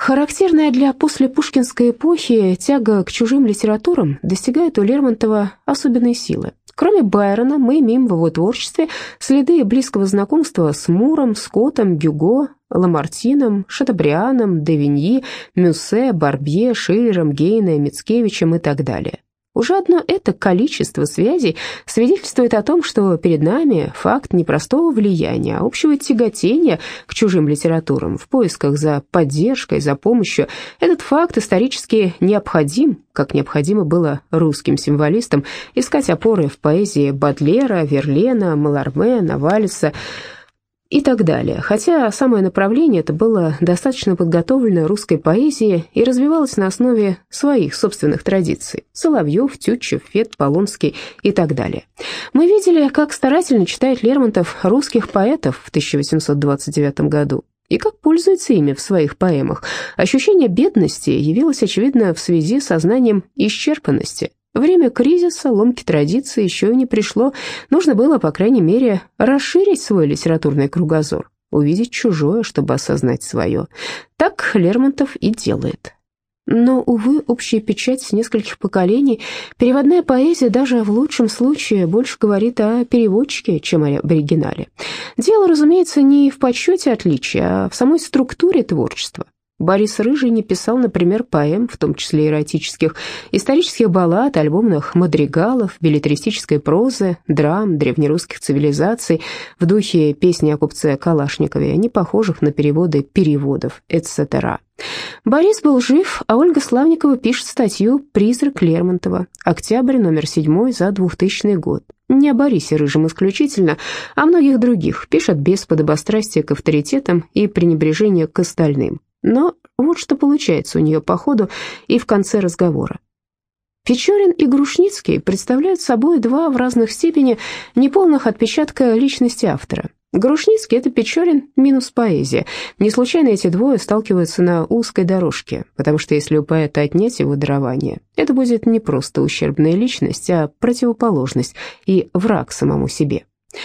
Характерная для послепушкинской эпохи тяга к чужим литературам достигает у Лермонтова особенной силы. Кроме Байрона, мы имеем в его творчестве следы близкого знакомства с Муром, Скоттом, Гюго, Ламартином, Шатобрианом, де Виньи, Мюссе, Барбье, Шиллером, Гейне, Мицкевичем и так далее. Уже одно это количество связей свидетельствует о том, что перед нами факт не простого влияния, а общего тяготения к чужим литературам в поисках за поддержкой, за помощью. Этот факт исторически необходим, как необходимо было русским символистам искать опоры в поэзии Бодлера, Верлена, Маларме, Новалиса и так далее. Хотя самое направление это было достаточно подготовлено русской поэзией и развивалось на основе своих собственных традиций. Соловьев, Тютчев, Фет, Полонский и так далее. Мы видели, как старательно читает Лермонтов русских поэтов в 1829 году и как пользуется ими в своих поэмах. Ощущение бедности явилось, очевидно, в связи с сознанием исчерпанности. Время кризиса, ломки традиций еще не пришло. Нужно было, по крайней мере, расширить свой литературный кругозор, увидеть чужое, чтобы осознать свое. Так Лермонтов и делает. Но, увы, общая печать нескольких поколений, переводная поэзия даже в лучшем случае больше говорит о переводчике, чем об оригинале. Дело, разумеется, не в подсчете отличий, а в самой структуре творчества. Борис Рыжий не писал, например, поэм, в том числе эротических, исторических баллад, альбомных мадригалов, беллетристической прозы, драм, древнерусских цивилизаций в духе песни о купце Калашникове, не похожих на переводы переводов, etc. Борис был жив, а Ольга Славникова пишет статью «Призрак Лермонтова», октябрь, номер 7 за 2000 год. Не о Борисе Рыжем исключительно, а о многих других, пишет без подобострастия к авторитетам и пренебрежения к остальным. Но вот что получается у нее по ходу и в конце разговора. Печорин и Грушницкий представляют собой два в разных степени неполных отпечатка личности автора. Грушницкий — это Печорин минус поэзия. Не случайно эти двое сталкиваются на узкой дорожке, потому что если у поэта отнять его дарование, это будет не просто ущербная личность, а противоположность и враг самому себе.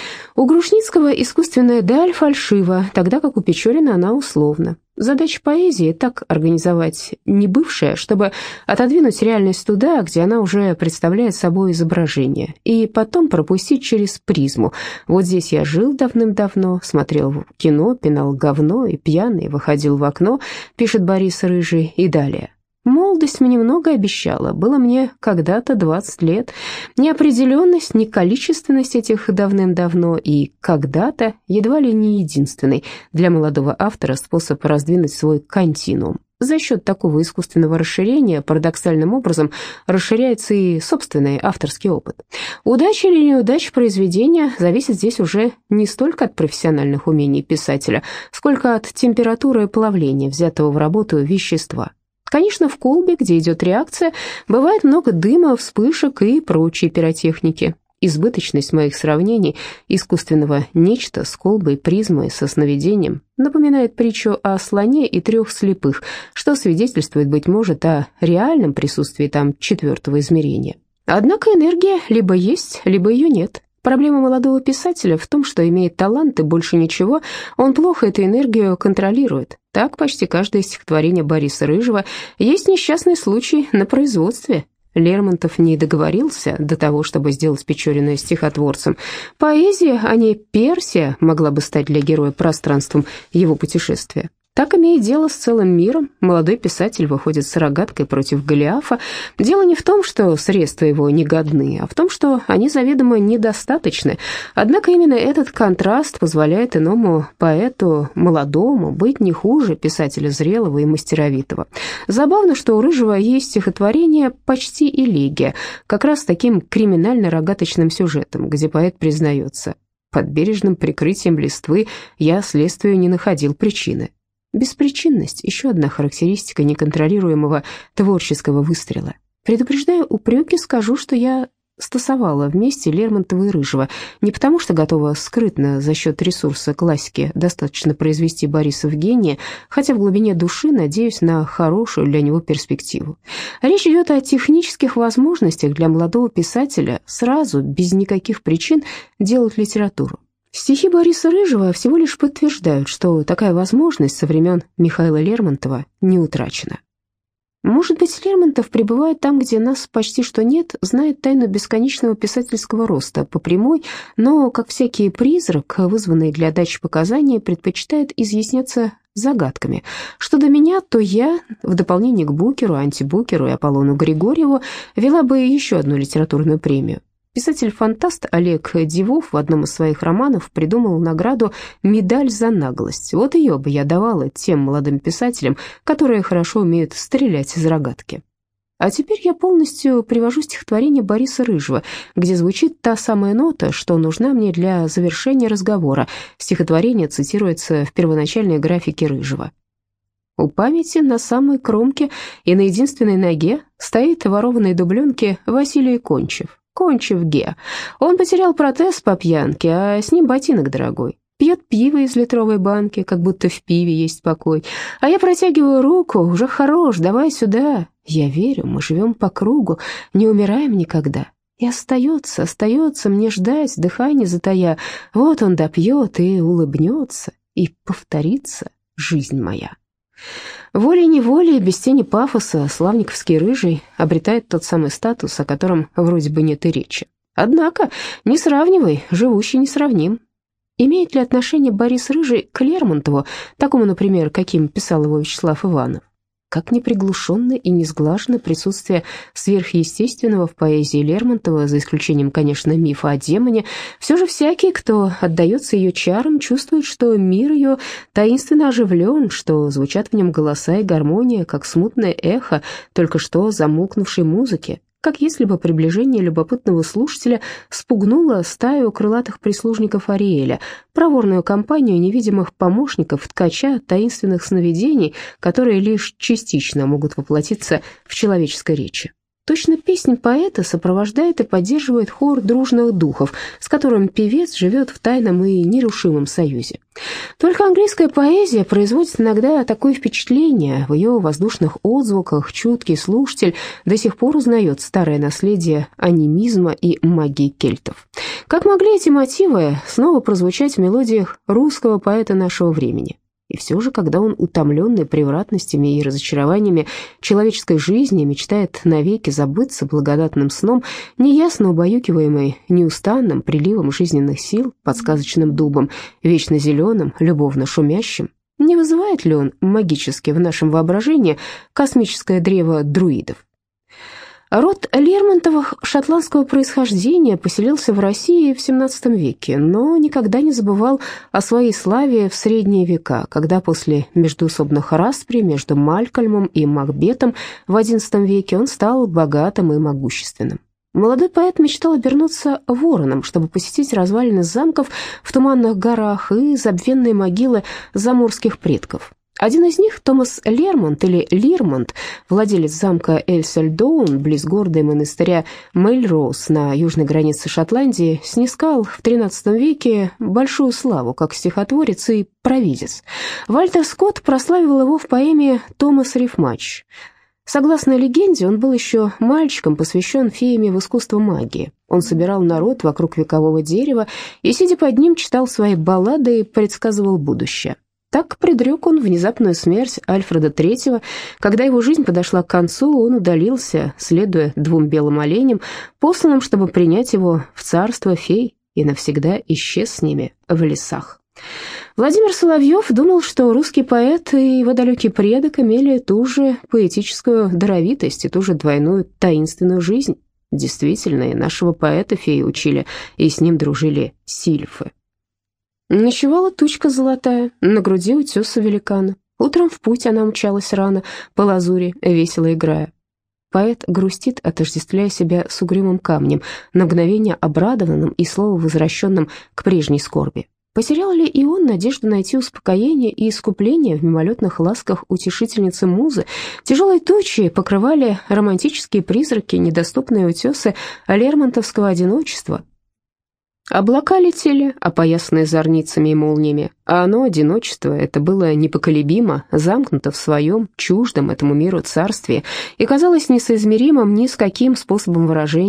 У Грушницкого искусственная даль фальшива, тогда как у Печорина она условна. Задача поэзии — так организовать небывшее, чтобы отодвинуть реальность туда, где она уже представляет собой изображение, и потом пропустить через призму. Вот здесь я жил давным-давно, смотрел кино, пинал говно и пьяный выходил в окно, пишет Борис Рыжий, и далее. Молодость мне много обещала, было мне когда-то 20 лет. Неопределенность, неколичественность этих давным-давно и когда-то едва ли не единственный для молодого автора способ раздвинуть свой континуум. За счет такого искусственного расширения парадоксальным образом расширяется и собственный авторский опыт. Удача или неудача произведения зависит здесь уже не столько от профессиональных умений писателя, сколько от температуры плавления взятого в работу вещества. Конечно, в колбе, где идет реакция, бывает много дыма, вспышек и прочей пиротехники. Избыточность моих сравнений искусственного нечто с колбой, призмой, со сновидением напоминает притчу о слоне и 3 слепых, что свидетельствует, быть может, о реальном присутствии там 4-го измерения. Однако энергия либо есть, либо ее нет. Проблема молодого писателя в том, что имеет талант и больше ничего, он плохо эту энергию контролирует. Так почти каждое стихотворение Бориса Рыжего есть несчастный случай на производстве. Лермонтов не договорился до того, чтобы сделать Печорина стихотворцем. Поэзия, а не Персия, могла бы стать для героя пространством его путешествия. Так, имея дело с целым миром, молодой писатель выходит с рогаткой против Голиафа. Дело не в том, что средства его негодны, а в том, что они заведомо недостаточны. Однако именно этот контраст позволяет иному поэту, молодому, быть не хуже писателя зрелого и мастеровитого. Забавно, что у Рыжего есть стихотворение «Почти элегия», как раз с таким криминально-рогаточным сюжетом, где поэт признается: «Под бережным прикрытием листвы я следствию не находил причины». Беспричинность – еще одна характеристика неконтролируемого творческого выстрела. Предупреждая упреки, скажу, что я стасовала вместе Лермонтова и Рыжего, не потому что готова скрытно за счет ресурса классики достаточно произвести Бориса в гения, хотя в глубине души надеюсь на хорошую для него перспективу. Речь идет о технических возможностях для молодого писателя сразу, без никаких причин, делать литературу. Стихи Бориса Рыжего всего лишь подтверждают, что такая возможность со времен Михаила Лермонтова не утрачена. Может быть, Лермонтов пребывает там, где нас почти что нет, знает тайну бесконечного писательского роста по прямой, но, как всякий призрак, вызванный для дачи показаний, предпочитает изъясняться загадками. Что до меня, то я, в дополнение к Букеру, Антибукеру и Аполлону Григорьеву, вела бы еще одну литературную премию. Писатель-фантаст Олег Дивов в одном из своих романов придумал награду «Медаль за наглость». Вот ее бы я давала тем молодым писателям, которые хорошо умеют стрелять из рогатки. А теперь я полностью привожу стихотворение Бориса Рыжего, где звучит та самая нота, что нужна мне для завершения разговора. Стихотворение цитируется в первоначальной графике Рыжего. У памяти на самой кромке и на единственной ноге стоит в ворованной дубленке Василий Кончев. Кончев Ге. Он потерял протез по пьянке, а с ним ботинок дорогой. Пьет пиво из литровой банки, как будто в пиве есть покой. А я протягиваю руку, уже хорош, давай сюда. Я верю, мы живем по кругу, не умираем никогда. И остается мне ждать, дыхание затая. Вот он допьет и улыбнется, и повторится жизнь моя. Волей-неволей, без тени пафоса, славниковский Рыжий обретает тот самый статус, о котором вроде бы нет и речи. Однако, не сравнивай, живущий несравним. Имеет ли отношение Борис Рыжий к Лермонтову, такому, например, каким писал его Вячеслав Иванов? Как неприглушенно и несглаженно присутствие сверхъестественного в поэзии Лермонтова, за исключением, конечно, мифа о демоне, все же всякий, кто отдается ее чарам, чувствует, что мир ее таинственно оживлен, что звучат в нем голоса и гармония, как смутное эхо только что замолкнувшей музыки, как если бы приближение любопытного слушателя спугнуло стаю крылатых прислужников Ариэля, проворную компанию невидимых помощников ткача таинственных сновидений, которые лишь частично могут воплотиться в человеческой речи. Точно песнь поэта сопровождает и поддерживает хор дружных духов, с которым певец живет в тайном и нерушимом союзе. Только английская поэзия производит иногда такое впечатление. В ее воздушных отзвуках чуткий слушатель до сих пор узнает старое наследие анимизма и магии кельтов. Как могли эти мотивы снова прозвучать в мелодиях русского поэта нашего времени? И все же, когда он, утомленный превратностями и разочарованиями человеческой жизни, мечтает навеки забыться благодатным сном, неясно убаюкиваемый неустанным приливом жизненных сил под сказочным дубом, вечно зеленым, любовно шумящим, не вызывает ли он магически в нашем воображении космическое древо друидов? Род Лермонтовых шотландского происхождения поселился в России в XVII веке, но никогда не забывал о своей славе в средние века, когда после междоусобных распри между Малькольмом и Макбетом в XI веке он стал богатым и могущественным. Молодой поэт мечтал обернуться вороном, чтобы посетить развалины замков в Туманных горах и забвенные могилы заморских предков. Один из них, Томас Лермонт или Лирмонт, владелец замка Эльсельдоун, близ города и монастыря Мельроуз на южной границе Шотландии, снискал в XIII веке большую славу как стихотворец и провидец. Вальтер Скотт прославил его в поэме «Томас Рифмач». Согласно легенде, он был еще мальчиком, посвящен феями в искусство магии. Он собирал народ вокруг векового дерева и, сидя под ним, читал свои баллады и предсказывал будущее. Так предрек он внезапную смерть Альфреда III. Когда его жизнь подошла к концу, он удалился, следуя двум белым оленям, посланным, чтобы принять его в царство фей, и навсегда исчез с ними в лесах. Владимир Соловьев думал, что русский поэт и его далекий предок имели ту же поэтическую даровитость и ту же двойную таинственную жизнь. Действительно, и нашего поэта феи учили, и с ним дружили сильфы. Ночевала тучка золотая, на груди утеса великана. Утром в путь она умчалась рано, по лазури, весело играя. Поэт грустит, отождествляя себя с угрюмым камнем, на мгновение обрадованным и слово возвращенным к прежней скорби. Потерял ли и он надежду найти успокоение и искупление в мимолетных ласках утешительницы музы? Тяжелые тучи покрывали романтические призраки, недоступные утесы лермонтовского одиночества. Облака летели, опоясанные зорницами и молниями, а оно, одиночество, это было непоколебимо, замкнуто в своем, чуждом этому миру царстве и казалось несоизмеримым ни с каким способом выражения.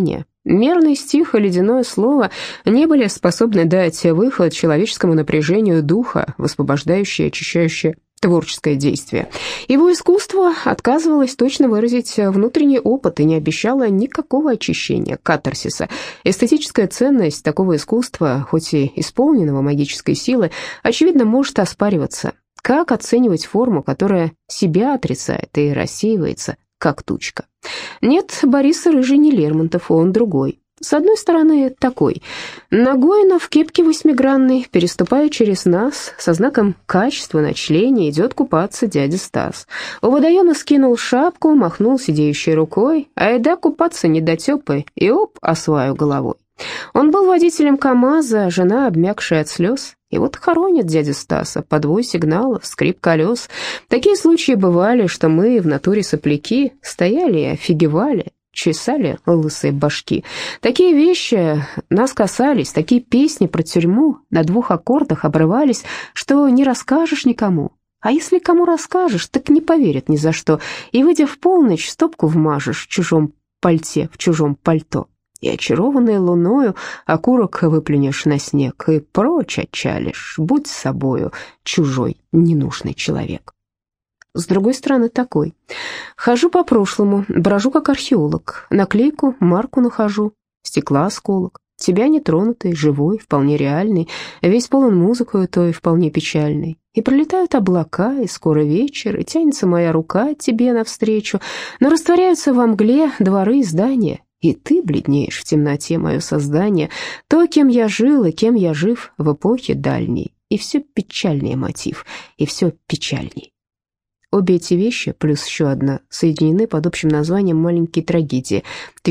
Мерный стих и ледяное слово не были способны дать выход человеческому напряжению духа, высвобождающее, очищающее творческое действие. Его искусство отказывалось точно выразить внутренний опыт и не обещало никакого очищения, катарсиса. Эстетическая ценность такого искусства, хоть и исполненного магической силы, очевидно, может оспариваться. Как оценивать форму, которая себя отрицает и рассеивается, как тучка? Нет, Борис Рыжий не Лермонтов, он другой. С одной стороны, такой. Ногой, но в кепке восьмигранной, переступая через нас, со знаком качества на члене, идет купаться дядя Стас. У водоема скинул шапку, махнул сидеющей рукой, айда купаться недотепы, и оп, осваю головой. Он был водителем КамАЗа, жена, обмякшая от слез. И вот хоронят дядю Стаса, подвой сигналов, скрип колес. Такие случаи бывали, что мы в натуре сопляки стояли и офигевали, чесали лысые башки. Такие вещи нас касались, такие песни про тюрьму на 2 аккордах обрывались, что не расскажешь никому. А если кому расскажешь, так не поверят ни за что. И, выйдя в полночь, стопку вмажешь в чужом пальте, в чужом пальто. И, очарованной луною, окурок выплюнешь на снег, и прочь отчалишь, будь собою, чужой, ненужный человек. С другой стороны, такой. Хожу по прошлому, брожу как археолог, наклейку, марку нахожу, стекла осколок, тебя нетронутый, живой, вполне реальный, весь полон музыкою той вполне печальной. И пролетают облака, и скоро вечер, и тянется моя рука тебе навстречу, но растворяются во мгле дворы и здания, и ты бледнеешь в темноте, мое создание, то, кем я жил и кем я жив в эпохе дальней. И все печальнее мотив, и все печальней. Обе эти вещи, плюс еще одна, соединены под общим названием «Маленькие трагедии»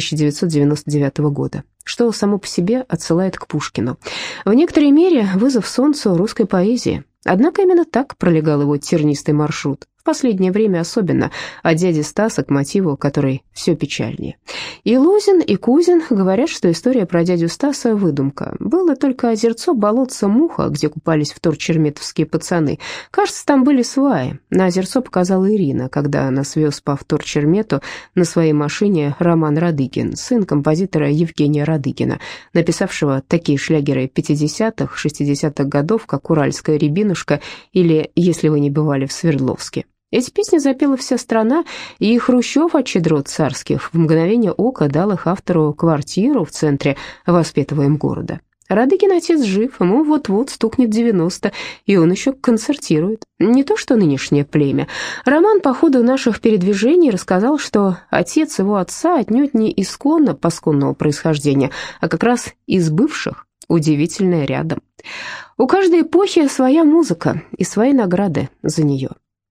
1999 года, что само по себе отсылает к Пушкину. В некоторой мере вызов солнцу русской поэзии. Однако именно так пролегал его тернистый маршрут. В последнее время особенно, от дяди Стаса к мотиву, который все печальнее. И Лузин, и Кузин говорят, что история про дядю Стаса – выдумка. Было только озерцо болотца Муха, где купались вторчерметовские пацаны. Кажется, там были сваи. На озерцо показала Ирина, когда нас вез по вторчермету на своей машине Роман Радыгин, сын композитора Евгения Радыгина, написавшего такие шлягеры 50-х, 60-х годов, как «Уральская рябинушка» или «Если вы не бывали в Свердловске». Эти песни запела вся страна, и Хрущев от щедрот царских в мгновение ока дал их автору квартиру в центре воспетого им города. Радыгин отец жив, ему вот-вот стукнет 90, и он еще концертирует. Не то что нынешнее племя. Роман по ходу наших передвижений рассказал, что отец его отца отнюдь не исконно пасконного происхождения, а как раз из бывших, удивительное рядом. У каждой эпохи своя музыка и свои награды за нее.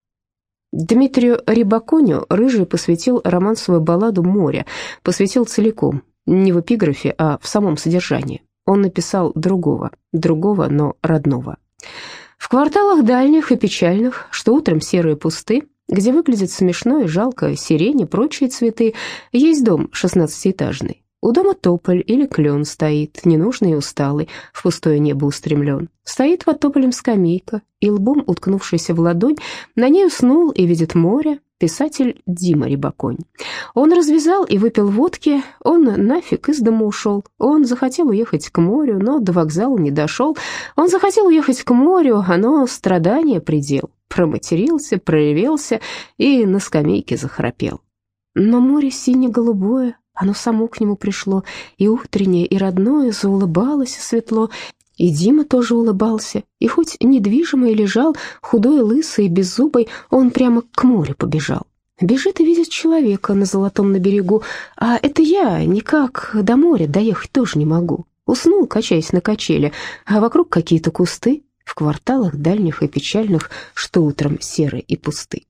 Дмитрию Рибаконю Рыжий посвятил романсовую балладу «Море», посвятил целиком, не в эпиграфе, а в самом содержании. Он написал другого, но родного. В кварталах дальних и печальных, что утром серые пусты, где выглядит смешно и жалко сирень и прочие цветы, есть дом 16-этажный. У дома тополь или клен стоит, ненужный и усталый, в пустое небо устремлен. Стоит под тополем скамейка, и лбом, уткнувшийся в ладонь, на ней уснул и видит море писатель Дима Рибаконь. Он развязал и выпил водки, он нафиг из дома ушел. Он захотел уехать к морю, но до вокзала не дошел. Он захотел уехать к морю, оно страдание предел. Проматерился, проревелся и на скамейке захрапел. Но море сине-голубое, оно само к нему пришло, и утреннее, и родное заулыбалось светло, и Дима тоже улыбался, и хоть недвижимый лежал, худой, лысый, беззубый, он прямо к морю побежал. Бежит и видит человека на золотом на берегу, а это я никак до моря доехать тоже не могу. Уснул, качаясь на качеле, а вокруг какие-то кусты, в кварталах дальних и печальных, что утром серы и пусты.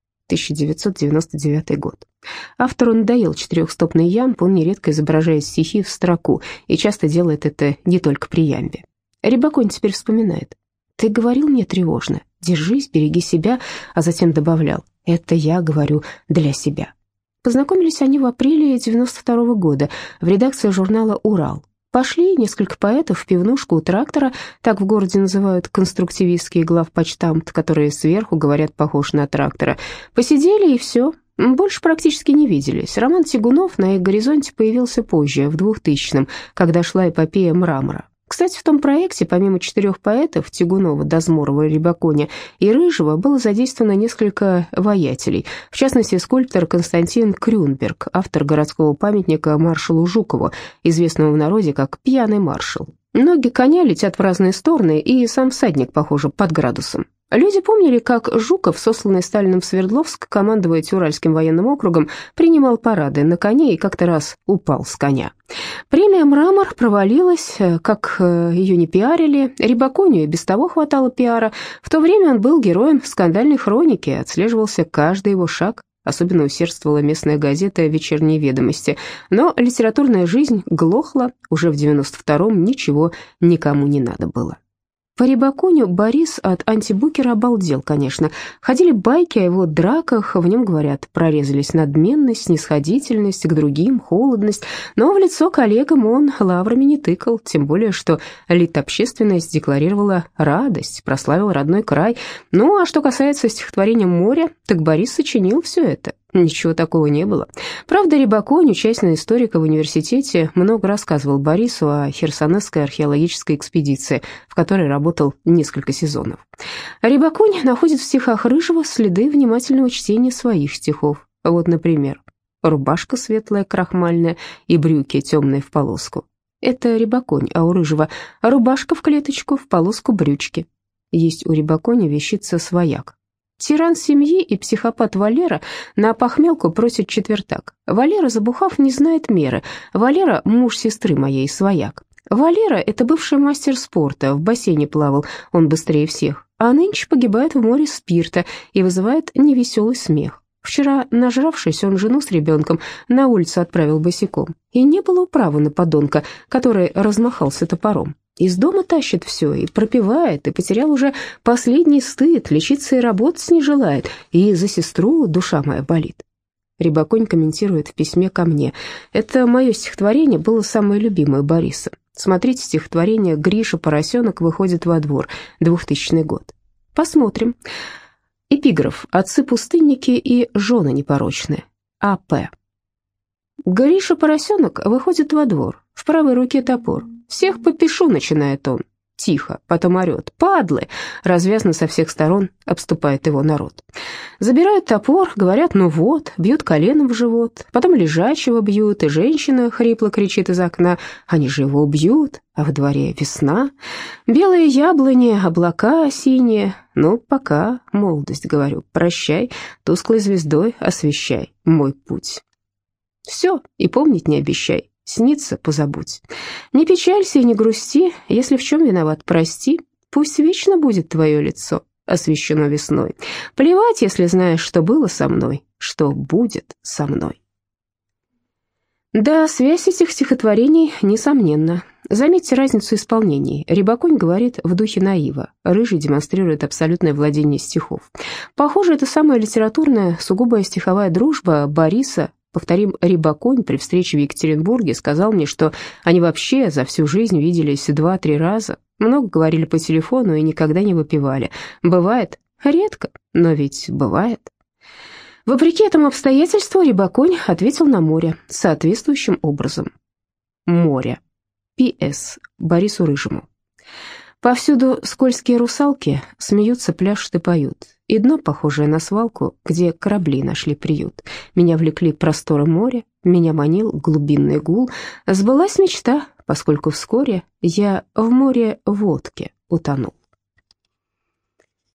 1999 год. Автору надоел четырехстопный ямб, он нередко изображает стихи в строку и часто делает это не только при ямбе. Рибаконь теперь вспоминает. «Ты говорил мне тревожно, держись, береги себя», а затем добавлял: «Это я говорю для себя». Познакомились они в апреле 92 года в редакции журнала «Урал». Пошли несколько поэтов в пивнушку у трактора, так в городе называют конструктивистский главпочтамт, которые сверху говорят похож на трактора. Посидели и все. Больше практически не виделись. Роман Тягунов на их горизонте появился позже, в 2000-м, когда шла эпопея «Мрамора». Кстати, в том проекте, помимо 4 поэтов, Тягунова, Дозморова, Рябаконя и Рыжего, было задействовано несколько воятелей, в частности, скульптор Константин Крюнберг, автор городского памятника маршалу Жукову, известного в народе как «Пьяный маршал». Ноги коня летят в разные стороны, и сам всадник, похоже, под градусом. Люди помнили, как Жуков, сосланный Сталиным в Свердловск, командуя Уральским военным округом, принимал парады на коне и как-то раз упал с коня. Премия «Мрамор» провалилась, как ее не пиарили. Рябаконю и без того хватало пиара. В то время он был героем скандальной хроники, отслеживался каждый его шаг. Особенно усердствовала местная газета «Вечерние ведомости». Но литературная жизнь глохла, уже в 92-м ничего никому не надо было. По Рябаконю Борис от антибукера обалдел, конечно. Ходили байки о его драках, в нем, говорят, прорезались надменность, снисходительность к другим, холодность, но в лицо коллегам он лаврами не тыкал, тем более, что литобщественность декларировала радость, прославил родной край. Ну, а что касается стихотворения «Море», так Борис сочинил все это. Ничего такого не было. Правда, Рябаконь, учась на историка в университете, много рассказывал Борису о Херсонесской археологической экспедиции, в которой работал несколько сезонов. Рябаконь находит в стихах Рыжего следы внимательного чтения своих стихов. Вот, например, «Рубашка светлая, крахмальная, и брюки темные в полоску». Это Рябаконь, а у Рыжего «Рубашка в клеточку, в полоску брючки». Есть у Рябаконя вещица «Свояк». Тиран семьи и психопат Валера на похмелку просит четвертак. Валера, забухав, не знает меры. Валера — муж сестры моей, свояк. Валера — это бывший мастер спорта, в бассейне плавал, он быстрее всех. А нынче погибает в море спирта и вызывает невеселый смех. Вчера, нажравшись, он жену с ребенком на улицу отправил босиком. И не было управы на подонка, который размахался топором. Из дома тащит все и пропивает, и потерял уже последний стыд, лечиться и работать не желает, и за сестру душа моя болит. Рябаконь комментирует в письме ко мне. Это мое стихотворение было самое любимое Бориса. Смотрите стихотворение «Гриша Поросенок выходит во двор», 2000 год. Посмотрим. Эпиграф «Отцы-пустынники и жены непорочные». А.П. Гриша Поросенок выходит во двор, в правой руке топор. «Всех попишу», — начинает он. Тихо, потом орет. «Падлы!» Развязно со всех сторон обступает его народ. Забирают топор, говорят: «Ну вот», бьют коленом в живот. Потом лежачего бьют, и женщина хрипло кричит из окна: «Они же его убьют, а в дворе весна. Белые яблони, облака синие. Ну, пока, молодость, говорю, прощай, тусклой звездой освещай мой путь. Все, и помнить не обещай. Снится позабудь. Не печалься и не грусти, если в чем виноват, прости. Пусть вечно будет твое лицо освещено весной. Плевать, если знаешь, что было со мной, что будет со мной». Да, связь этих стихотворений несомненна. Заметьте разницу исполнений. Рябаконь говорит в духе наива, Рыжий демонстрирует абсолютное владение стихов. Похоже, это самая литературная, сугубая стиховая дружба Бориса. Повторим, Рябаконь при встрече в Екатеринбурге сказал мне, что они вообще за всю жизнь виделись 2-3 раза, много говорили по телефону и никогда не выпивали. Бывает? Редко, но ведь бывает. Вопреки этому обстоятельству Рябаконь ответил на «Море» соответствующим образом. «Море». П.С. Борису Рыжему. Повсюду скользкие русалки смеются, пляшут и поют. И дно, похожее на свалку, где корабли нашли приют. Меня влекли просторы моря, меня манил глубинный гул. Сбылась мечта, поскольку вскоре я в море водки утонул.